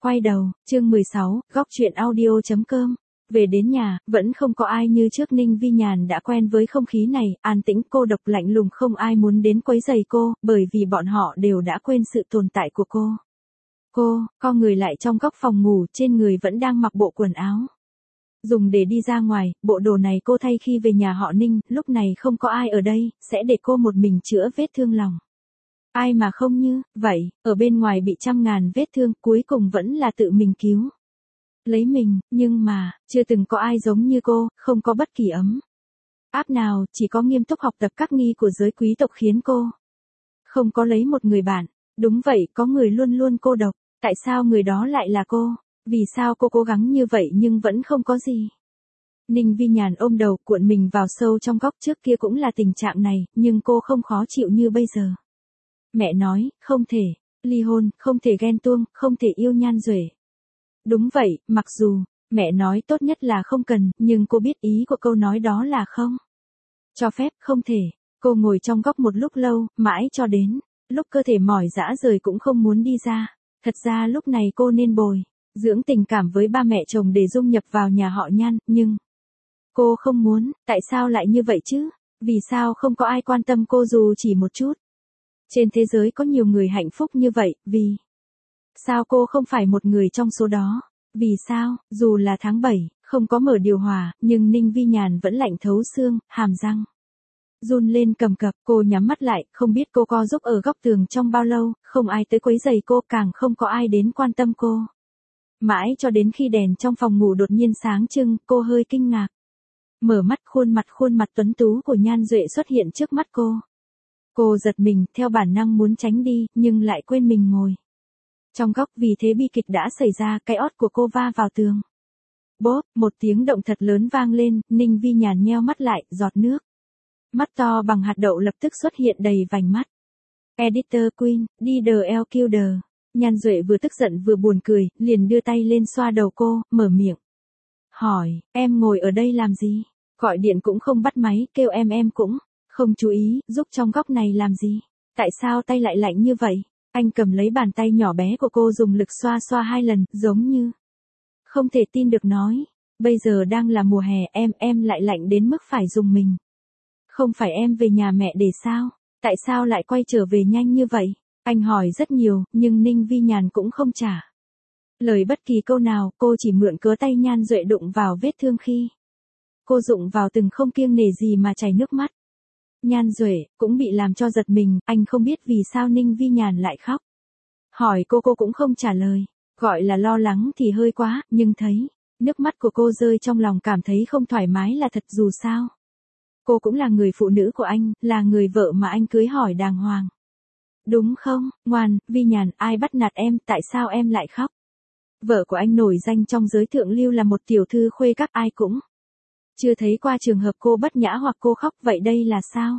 Quay đầu, chương 16, góc chuyện audio.com. Về đến nhà, vẫn không có ai như trước. Ninh Vi Nhàn đã quen với không khí này, an tĩnh cô độc lạnh lùng, không ai muốn đến quấy rầy cô, bởi vì bọn họ đều đã quên sự tồn tại của cô. Cô, co người lại trong góc phòng ngủ, trên người vẫn đang mặc bộ quần áo dùng để đi ra ngoài, bộ đồ này cô thay khi về nhà họ Ninh, lúc này không có ai ở đây, sẽ để cô một mình chữa vết thương lòng. Ai mà không như vậy, ở bên ngoài bị trăm ngàn vết thương, cuối cùng vẫn là tự mình cứu lấy mình, nhưng mà, chưa từng có ai giống như cô, không có bất kỳ ấm áp nào, chỉ có nghiêm túc học tập các nghi của giới quý tộc khiến cô không có lấy một người bạn. Đúng vậy, có người luôn luôn cô độc, tại sao người đó lại là cô? Vì sao cô cố gắng như vậy nhưng vẫn không có gì? Ninh Vi Nhàn ôm đầu, cuộn mình vào sâu trong góc. Trước kia cũng là tình trạng này, nhưng cô không khó chịu như bây giờ. Mẹ nói, không thể ly hôn, không thể ghen tuông, không thể yêu Nhan Duệ. Đúng vậy, mặc dù mẹ nói tốt nhất là không cần, nhưng cô biết ý của câu nói đó là không cho phép, không thể. Cô ngồi trong góc một lúc lâu, mãi cho đến lúc cơ thể mỏi rã rời cũng không muốn đi ra. Thật ra lúc này cô nên bồi dưỡng tình cảm với ba mẹ chồng để dung nhập vào nhà họ Nhan, nhưng cô không muốn. Tại sao lại như vậy chứ? Vì sao không có ai quan tâm cô dù chỉ một chút? Trên thế giới có nhiều người hạnh phúc như vậy, vì sao cô không phải một người trong số đó? Vì sao, dù là tháng 7, không có mở điều hòa, nhưng Ninh Vi Nhàn vẫn lạnh thấu xương, hàm răng run lên cầm cập. Cô nhắm mắt lại, không biết cô co giúp ở góc tường trong bao lâu, không ai tới quấy rầy cô, càng không có ai đến quan tâm cô. Mãi cho đến khi đèn trong phòng ngủ đột nhiên sáng trưng, cô hơi kinh ngạc. Mở mắt, khuôn mặt tuấn tú của Nhan Duệ xuất hiện trước mắt cô. Cô giật mình, theo bản năng muốn tránh đi, nhưng lại quên mình ngồi trong góc, vì thế bi kịch đã xảy ra, cái ót của cô va vào tường. Bốp, một tiếng động thật lớn vang lên, Ninh Vi Nhàn nheo mắt lại, giọt nước mắt to bằng hạt đậu lập tức xuất hiện đầy vành mắt. Editor Queen, DLQ. Nhan Duệ vừa tức giận vừa buồn cười, liền đưa tay lên xoa đầu cô, mở miệng hỏi, em ngồi ở đây làm gì? Gọi điện cũng không bắt máy, kêu em cũng không chú ý, giúp trong góc này làm gì? Tại sao tay lại lạnh như vậy? Anh cầm lấy bàn tay nhỏ bé của cô dùng lực xoa xoa 2 lần, giống như không thể tin được nói, bây giờ đang là mùa hè, em lại lạnh đến mức phải dùng mình. Không phải em về nhà mẹ để sao? Tại sao lại quay trở về nhanh như vậy? Anh hỏi rất nhiều, nhưng Ninh Vi Nhàn cũng không trả lời bất kỳ câu nào, cô chỉ mượn cớ tay Nhan Duệ đụng vào vết thương khi cô đụng vào từng không kiêng nể gì mà chảy nước mắt. Nhan Duệ cũng bị làm cho giật mình, anh không biết vì sao Ninh Vi Nhàn lại khóc. Hỏi cô cũng không trả lời, gọi là lo lắng thì hơi quá, nhưng thấy nước mắt của cô rơi trong lòng cảm thấy không thoải mái là thật. Dù sao cô cũng là người phụ nữ của anh, là người vợ mà anh cưới hỏi đàng hoàng. Đúng không, ngoan, Vi Nhàn, ai bắt nạt em, tại sao em lại khóc? Vợ của anh nổi danh trong giới thượng lưu là một tiểu thư khuê các, ai cũng chưa thấy qua trường hợp cô bất nhã hoặc cô khóc, vậy đây là sao?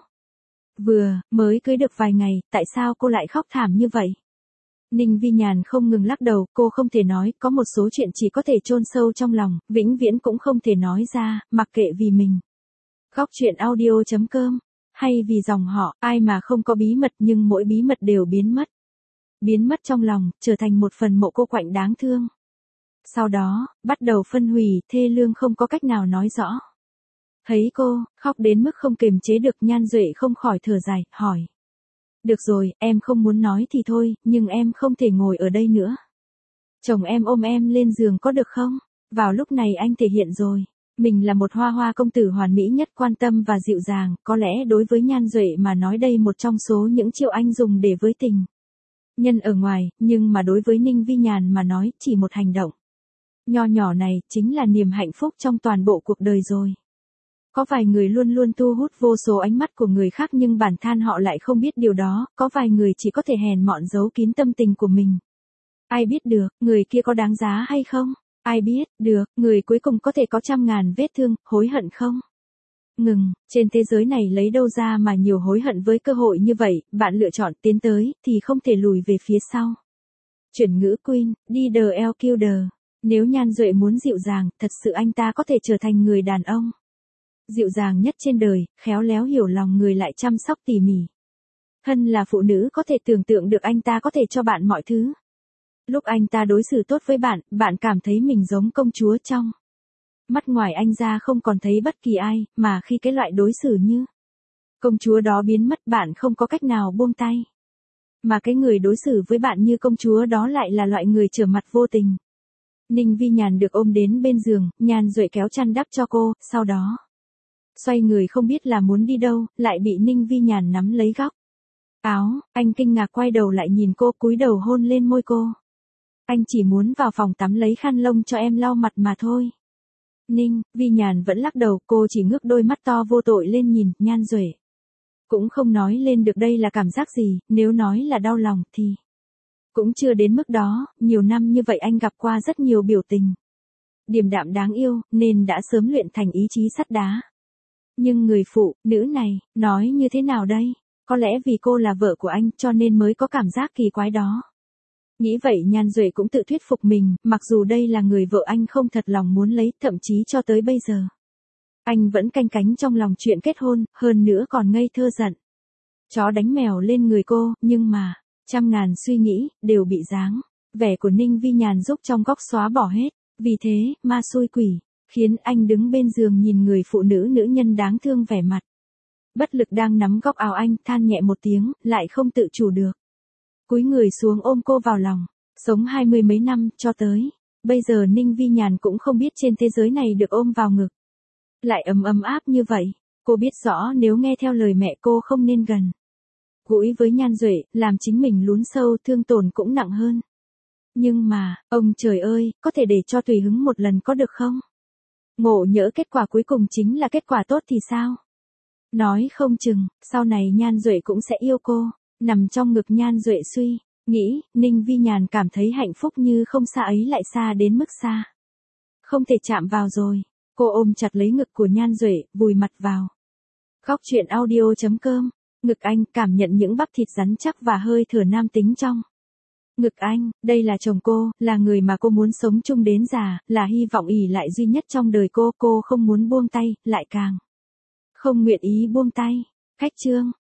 Vừa mới cưới được vài ngày, tại sao cô lại khóc thảm như vậy? Ninh Vi Nhàn không ngừng lắc đầu, cô không thể nói, có một số chuyện chỉ có thể chôn sâu trong lòng, vĩnh viễn cũng không thể nói ra, mặc kệ vì mình. Góc chuyện audio.com, hay vì dòng họ, ai mà không có bí mật, nhưng mỗi bí mật đều biến mất. Biến mất trong lòng, trở thành một phần mộ cô quạnh đáng thương. Sau đó, bắt đầu phân hủy, thê lương không có cách nào nói rõ. Thấy cô khóc đến mức không kiềm chế được, Nhan Duệ không khỏi thở dài, hỏi. Được rồi, em không muốn nói thì thôi, nhưng em không thể ngồi ở đây nữa. Chồng em ôm em lên giường có được không? Vào lúc này anh thể hiện rồi. Mình là một hoa công tử hoàn mỹ nhất, quan tâm và dịu dàng, có lẽ đối với Nhan Duệ mà nói đây một trong số những chiêu anh dùng để với tình nhân ở ngoài, nhưng mà đối với Ninh Vi Nhàn mà nói, chỉ một hành động nho nhỏ này, chính là niềm hạnh phúc trong toàn bộ cuộc đời rồi. Có vài người luôn luôn thu hút vô số ánh mắt của người khác nhưng bản thân họ lại không biết điều đó, có vài người chỉ có thể hèn mọn giấu kín tâm tình của mình. Ai biết được, người kia có đáng giá hay không? Ai biết được, người cuối cùng có thể có trăm ngàn vết thương, hối hận không? Ngừng, trên thế giới này lấy đâu ra mà nhiều hối hận với cơ hội như vậy, bạn lựa chọn tiến tới, thì không thể lùi về phía sau. Chuyển ngữ Queen, DLQ. Nếu Nhan Duệ muốn dịu dàng, thật sự anh ta có thể trở thành người đàn ông dịu dàng nhất trên đời, khéo léo hiểu lòng người lại chăm sóc tỉ mỉ. Thân là phụ nữ có thể tưởng tượng được anh ta có thể cho bạn mọi thứ. Lúc anh ta đối xử tốt với bạn, bạn cảm thấy mình giống công chúa trong mắt ngoài anh ra không còn thấy bất kỳ ai, mà khi cái loại đối xử như công chúa đó biến mất bạn không có cách nào buông tay. Mà cái người đối xử với bạn như công chúa đó lại là loại người trở mặt vô tình. Ninh Vi Nhàn được ôm đến bên giường, Nhan Duệ kéo chăn đắp cho cô, sau đó xoay người không biết là muốn đi đâu, lại bị Ninh Vi Nhàn nắm lấy góc áo, anh kinh ngạc quay đầu lại nhìn cô, cúi đầu hôn lên môi cô. Anh chỉ muốn vào phòng tắm lấy khăn lông cho em lau mặt mà thôi. Ninh Vi Nhàn vẫn lắc đầu, cô chỉ ngước đôi mắt to vô tội lên nhìn Nhan Duệ. Cũng không nói lên được đây là cảm giác gì, nếu nói là đau lòng thì cũng chưa đến mức đó, nhiều năm như vậy anh gặp qua rất nhiều biểu tình điềm đạm đáng yêu, nên đã sớm luyện thành ý chí sắt đá. Nhưng người phụ nữ này, nói như thế nào đây? Có lẽ vì cô là vợ của anh cho nên mới có cảm giác kỳ quái đó. Nghĩ vậy Nhan Duệ cũng tự thuyết phục mình, mặc dù đây là người vợ anh không thật lòng muốn lấy, thậm chí cho tới bây giờ anh vẫn canh cánh trong lòng chuyện kết hôn, hơn nữa còn ngây thơ giận chó đánh mèo lên người cô, nhưng mà trăm ngàn suy nghĩ đều bị dáng vẻ của Ninh Vi Nhàn giúp trong góc xóa bỏ hết. Vì thế, ma xui quỷ khiến anh đứng bên giường nhìn người phụ nữ nữ nhân đáng thương vẻ mặt bất lực đang nắm góc áo anh, than nhẹ một tiếng, lại không tự chủ được cúi người xuống ôm cô vào lòng. Sống 20 mấy năm cho tới bây giờ Ninh Vi Nhàn cũng không biết trên thế giới này được ôm vào ngực lại ấm áp như vậy. Cô biết rõ nếu nghe theo lời mẹ cô không nên gần gũi với Nhan Duệ, làm chính mình lún sâu, thương tổn cũng nặng hơn. Nhưng mà, ông trời ơi, có thể để cho tùy hứng một lần có được không? Ngộ nhỡ kết quả cuối cùng chính là kết quả tốt thì sao? Nói không chừng, sau này Nhan Duệ cũng sẽ yêu cô. Nằm trong ngực Nhan Duệ suy nghĩ, Ninh Vi Nhàn cảm thấy hạnh phúc như không xa ấy lại xa đến mức xa không thể chạm vào rồi. Cô ôm chặt lấy ngực của Nhan Duệ, vùi mặt vào góc truyện audio.com. Ngực anh, cảm nhận những bắp thịt rắn chắc và hơi thở nam tính trong ngực anh. Đây là chồng cô, là người mà cô muốn sống chung đến già, là hy vọng ỷ lại duy nhất trong đời cô không muốn buông tay, lại càng không nguyện ý buông tay. Khách chương